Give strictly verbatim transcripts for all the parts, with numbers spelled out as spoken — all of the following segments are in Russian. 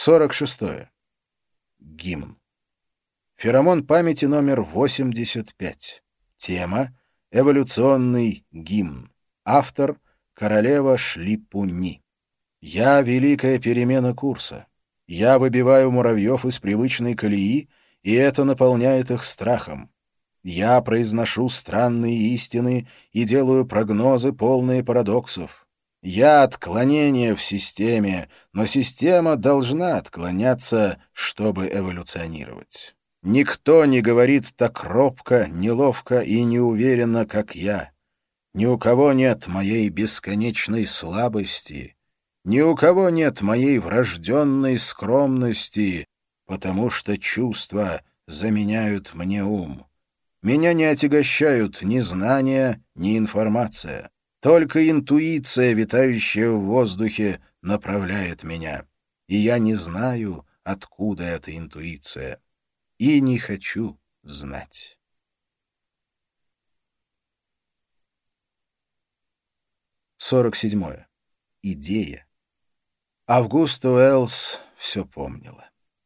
сорок шестое. Гимн. Феромон памяти номер восемьдесят пять. Тема — эволюционный гимн. Автор — королева Шлипуни. Я — великая перемена курса. Я выбиваю муравьев из привычной колеи, и это наполняет их страхом. Я произношу странные истины и делаю прогнозы, полные парадоксов. Я — отклонение в системе, но система должна отклоняться, чтобы эволюционировать. Никто не говорит так робко, неловко и неуверенно, как я. Ни у кого нет моей бесконечной слабости, ни у кого нет моей врожденной скромности, потому что чувства заменяют мне ум. Меня не отягощают ни знания, ни информация. Только интуиция, витающая в воздухе, направляет меня. И я не знаю, откуда эта интуиция. И не хочу знать. сорок седьмое. Идея. Августа Уэллс все помнила.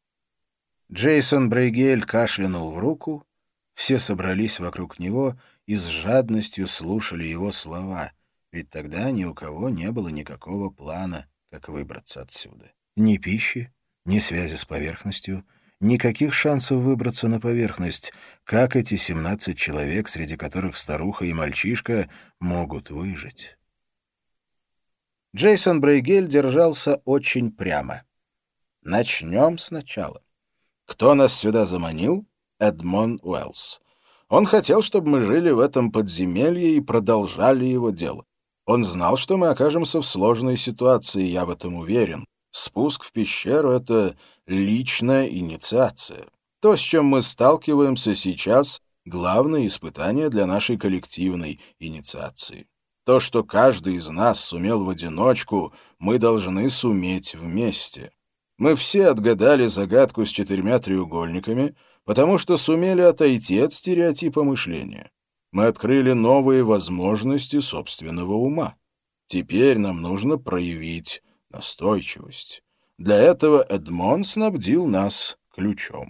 Джейсон Брейгель кашлянул в руку, все собрались вокруг него и с жадностью слушали его слова, ведь тогда ни у кого не было никакого плана, как выбраться отсюда. Ни пищи, ни связи с поверхностью, никаких шансов выбраться на поверхность. Как эти семнадцать человек, среди которых старуха и мальчишка, могут выжить? Джейсон Брейгель держался очень прямо. Начнем сначала. Кто нас сюда заманил? Эдмон Уэллс. Он хотел, чтобы мы жили в этом подземелье и продолжали его дело. Он знал, что мы окажемся в сложной ситуации, я в этом уверен. Спуск в пещеру — это личная инициация. То, с чем мы сталкиваемся сейчас, — главное испытание для нашей коллективной инициации. То, что каждый из нас сумел в одиночку, мы должны суметь вместе. Мы все отгадали загадку с четырьмя треугольниками, потому что сумели отойти от стереотипа мышления. Мы открыли новые возможности собственного ума. Теперь нам нужно проявить настойчивость. Для этого Эдмон снабдил нас ключом.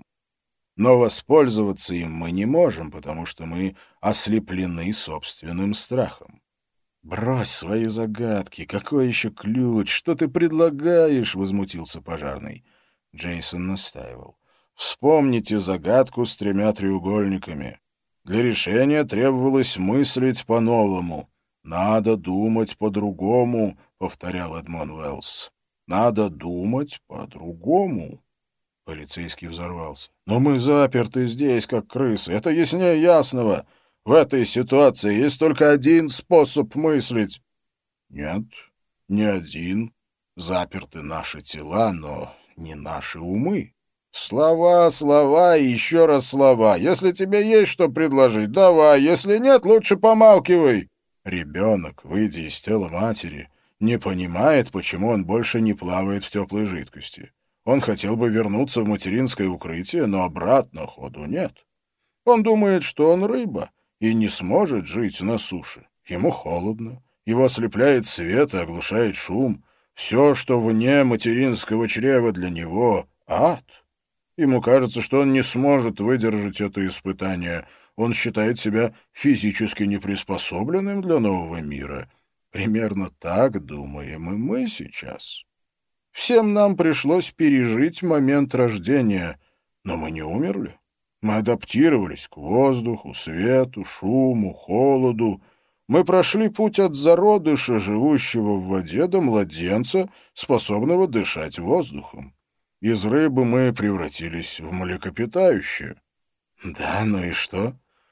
Но воспользоваться им мы не можем, потому что мы ослеплены собственным страхом. «Брось свои загадки! Какой еще ключ? Что ты предлагаешь?» — возмутился пожарный. Джейсон настаивал. «Вспомните загадку с тремя треугольниками. Для решения требовалось мыслить по-новому. Надо думать по-другому», — повторял Эдмон Уэллс. «Надо думать по-другому». Полицейский взорвался. «Но мы заперты здесь, как крысы. Это яснее ясного. В этой ситуации есть только один способ мыслить». «Нет, не один. Заперты наши тела, но не наши умы». «Слова, слова и еще раз слова. Если тебе есть что предложить, давай. Если нет, лучше помалкивай». Ребенок, выйдя из тела матери, не понимает, почему он больше не плавает в теплой жидкости. Он хотел бы вернуться в материнское укрытие, но обратно ходу нет. Он думает, что он рыба и не сможет жить на суше. Ему холодно, его ослепляет свет и оглушает шум. Все, что вне материнского чрева, для него — ад. Ему кажется, что он не сможет выдержать это испытание. Он считает себя физически неприспособленным для нового мира. Примерно так думаем и мы сейчас. Всем нам пришлось пережить момент рождения, но мы не умерли. Мы адаптировались к воздуху, свету, шуму, холоду. Мы прошли путь от зародыша, живущего в воде, до младенца, способного дышать воздухом. Из рыбы мы превратились в млекопитающее. Да, ну и что?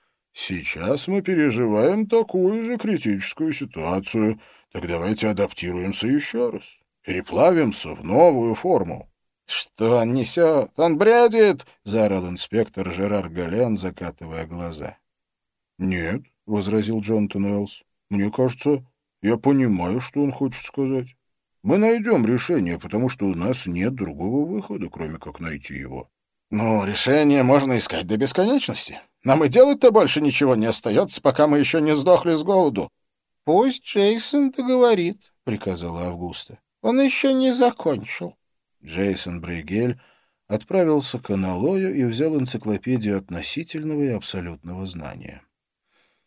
Сейчас мы переживаем такую же критическую ситуацию. Так давайте адаптируемся еще раз. Переплавимся в новую форму. «Что он несет? Он бредит!» — заорал инспектор Жерар Гален, закатывая глаза. «Нет», — возразил Джонатан Уэллс, — «мне кажется, я понимаю, что он хочет сказать. Мы найдем решение, потому что у нас нет другого выхода, кроме как найти его». «Ну, решение можно искать до бесконечности. Нам и делать-то больше ничего не остается, пока мы еще не сдохли с голоду». «Пусть Джейсон договорит», — приказала Августа. «Он еще не закончил». Джейсон Брейгель отправился к аналою и взял энциклопедию относительного и абсолютного знания.